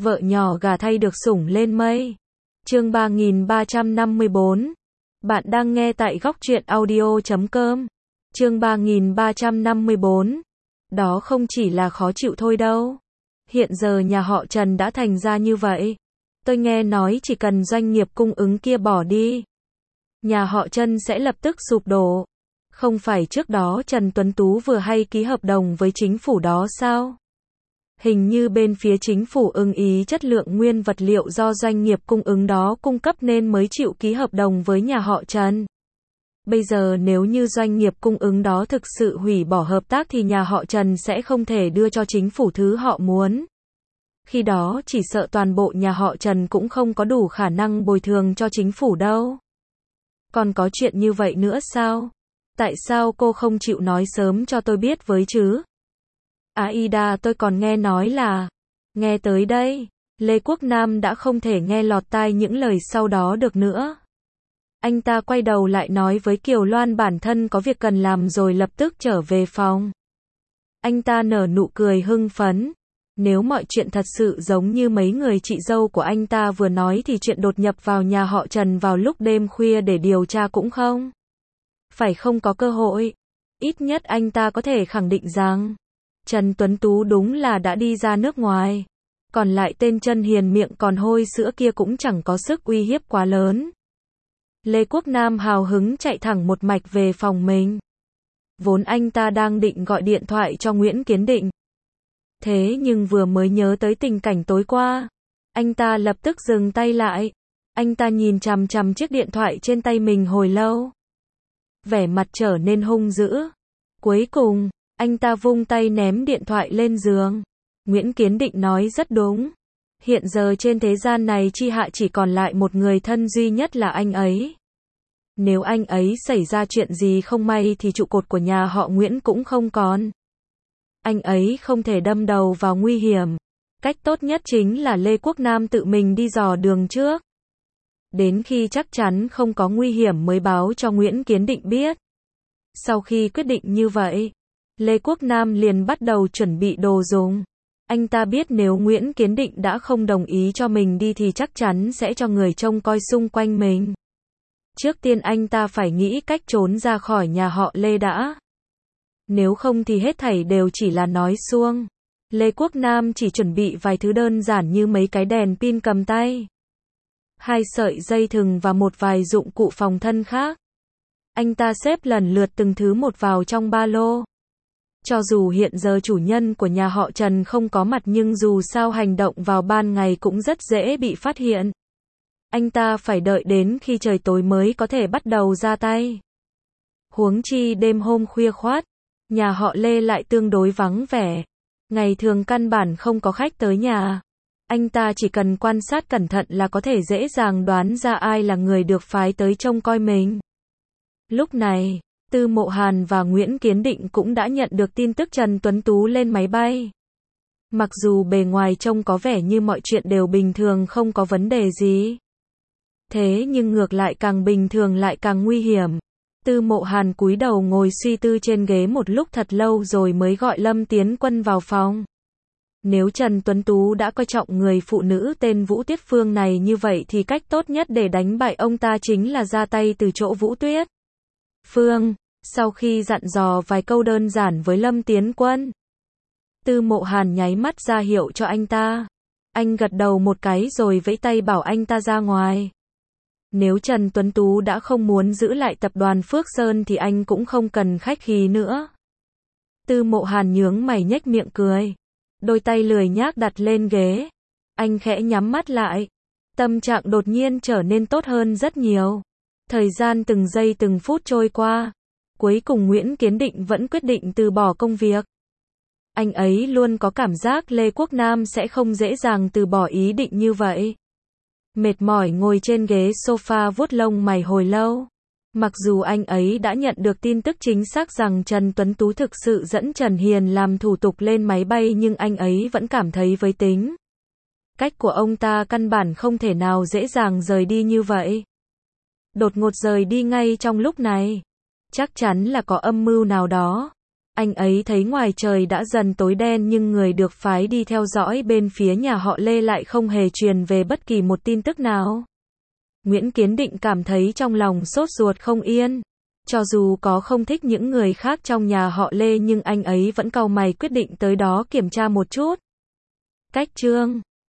Vợ nhỏ gà thay được sủng lên mây. Chương 3354. Bạn đang nghe tại góc truyện audio.com. Chương 3354. Đó không chỉ là khó chịu thôi đâu. Hiện giờ nhà họ Trần đã thành ra như vậy. Tôi nghe nói chỉ cần doanh nghiệp cung ứng kia bỏ đi, nhà họ Trần sẽ lập tức sụp đổ. Không phải trước đó Trần Tuấn Tú vừa hay ký hợp đồng với chính phủ đó sao? Hình như bên phía chính phủ ưng ý chất lượng nguyên vật liệu do doanh nghiệp cung ứng đó cung cấp nên mới chịu ký hợp đồng với nhà họ Trần. Bây giờ nếu như doanh nghiệp cung ứng đó thực sự hủy bỏ hợp tác thì nhà họ Trần sẽ không thể đưa cho chính phủ thứ họ muốn. Khi đó chỉ sợ toàn bộ nhà họ Trần cũng không có đủ khả năng bồi thường cho chính phủ đâu. Còn có chuyện như vậy nữa sao? Tại sao cô không chịu nói sớm cho tôi biết với chứ? Aida, tôi còn nghe nói là... Nghe tới đây, Lê Quốc Nam đã không thể nghe lọt tai những lời sau đó được nữa. Anh ta quay đầu lại nói với Kiều Loan bản thân có việc cần làm rồi lập tức trở về phòng. Anh ta nở nụ cười hưng phấn. Nếu mọi chuyện thật sự giống như mấy người chị dâu của anh ta vừa nói thì chuyện đột nhập vào nhà họ Trần vào lúc đêm khuya để điều tra cũng không phải không có cơ hội. Ít nhất anh ta có thể khẳng định rằng Trần Tuấn Tú đúng là đã đi ra nước ngoài. Còn lại tên Trần Hiền miệng còn hôi sữa kia cũng chẳng có sức uy hiếp quá lớn. Lê Quốc Nam hào hứng chạy thẳng một mạch về phòng mình. Vốn anh ta đang định gọi điện thoại cho Nguyễn Kiến Định. Thế nhưng vừa mới nhớ tới tình cảnh tối qua, anh ta lập tức dừng tay lại. Anh ta nhìn chằm chằm chiếc điện thoại trên tay mình hồi lâu. Vẻ mặt trở nên hung dữ. Cuối cùng, anh ta vung tay ném điện thoại lên giường. Nguyễn Kiến Định nói rất đúng. Hiện giờ trên thế gian này Chi Hạ chỉ còn lại một người thân duy nhất là anh ấy. Nếu anh ấy xảy ra chuyện gì không may thì trụ cột của nhà họ Nguyễn cũng không còn. Anh ấy không thể đâm đầu vào nguy hiểm. Cách tốt nhất chính là Lê Quốc Nam tự mình đi dò đường trước. Đến khi chắc chắn không có nguy hiểm mới báo cho Nguyễn Kiến Định biết. Sau khi quyết định như vậy, Lê Quốc Nam liền bắt đầu chuẩn bị đồ dùng. Anh ta biết nếu Nguyễn Kiến Định đã không đồng ý cho mình đi thì chắc chắn sẽ cho người trông coi xung quanh mình. Trước tiên anh ta phải nghĩ cách trốn ra khỏi nhà họ Lê đã. Nếu không thì hết thảy đều chỉ là nói suông. Lê Quốc Nam chỉ chuẩn bị vài thứ đơn giản như mấy cái đèn pin cầm tay, 2 sợi dây thừng và một vài dụng cụ phòng thân khác. Anh ta xếp lần lượt từng thứ một vào trong ba lô. Cho dù hiện giờ chủ nhân của nhà họ Trần không có mặt nhưng dù sao hành động vào ban ngày cũng rất dễ bị phát hiện. Anh ta phải đợi đến khi trời tối mới có thể bắt đầu ra tay. Huống chi đêm hôm khuya khoắt, nhà họ Lê lại tương đối vắng vẻ. Ngày thường căn bản không có khách tới nhà. Anh ta chỉ cần quan sát cẩn thận là có thể dễ dàng đoán ra ai là người được phái tới trông coi mình. Lúc này, Tư Mộ Hàn và Nguyễn Kiến Định cũng đã nhận được tin tức Trần Tuấn Tú lên máy bay. Mặc dù bề ngoài trông có vẻ như mọi chuyện đều bình thường không có vấn đề gì. Thế nhưng ngược lại càng bình thường lại càng nguy hiểm. Tư Mộ Hàn cúi đầu ngồi suy tư trên ghế một lúc thật lâu rồi mới gọi Lâm Tiến Quân vào phòng. Nếu Trần Tuấn Tú đã coi trọng người phụ nữ tên Vũ Tuyết Phương này như vậy thì cách tốt nhất để đánh bại ông ta chính là ra tay từ chỗ Vũ Tuyết Phương. Sau khi dặn dò vài câu đơn giản với Lâm Tiến Quân, Tư Mộ Hàn nháy mắt ra hiệu cho anh ta. Anh gật đầu một cái rồi vẫy tay bảo anh ta ra ngoài. Nếu Trần Tuấn Tú đã không muốn giữ lại tập đoàn Phước Sơn thì anh cũng không cần khách khí nữa. Tư Mộ Hàn nhướng mày nhếch miệng cười. Đôi tay lười nhác đặt lên ghế. Anh khẽ nhắm mắt lại. Tâm trạng đột nhiên trở nên tốt hơn rất nhiều. Thời gian từng giây từng phút trôi qua. Cuối cùng Nguyễn Kiến Định vẫn quyết định từ bỏ công việc. Anh ấy luôn có cảm giác Lê Quốc Nam sẽ không dễ dàng từ bỏ ý định như vậy. Mệt mỏi ngồi trên ghế sofa vuốt lông mày hồi lâu. Mặc dù anh ấy đã nhận được tin tức chính xác rằng Trần Tuấn Tú thực sự dẫn Trần Hiền làm thủ tục lên máy bay nhưng anh ấy vẫn cảm thấy với tính cách của ông ta căn bản không thể nào dễ dàng rời đi như vậy. Đột ngột rời đi ngay trong lúc này. Chắc chắn là có âm mưu nào đó. Anh ấy thấy ngoài trời đã dần tối đen nhưng người được phái đi theo dõi bên phía nhà họ Lê lại không hề truyền về bất kỳ một tin tức nào. Nguyễn Kiến Định cảm thấy trong lòng sốt ruột không yên. Cho dù có không thích những người khác trong nhà họ Lê nhưng anh ấy vẫn cau mày quyết định tới đó kiểm tra một chút. Cách chương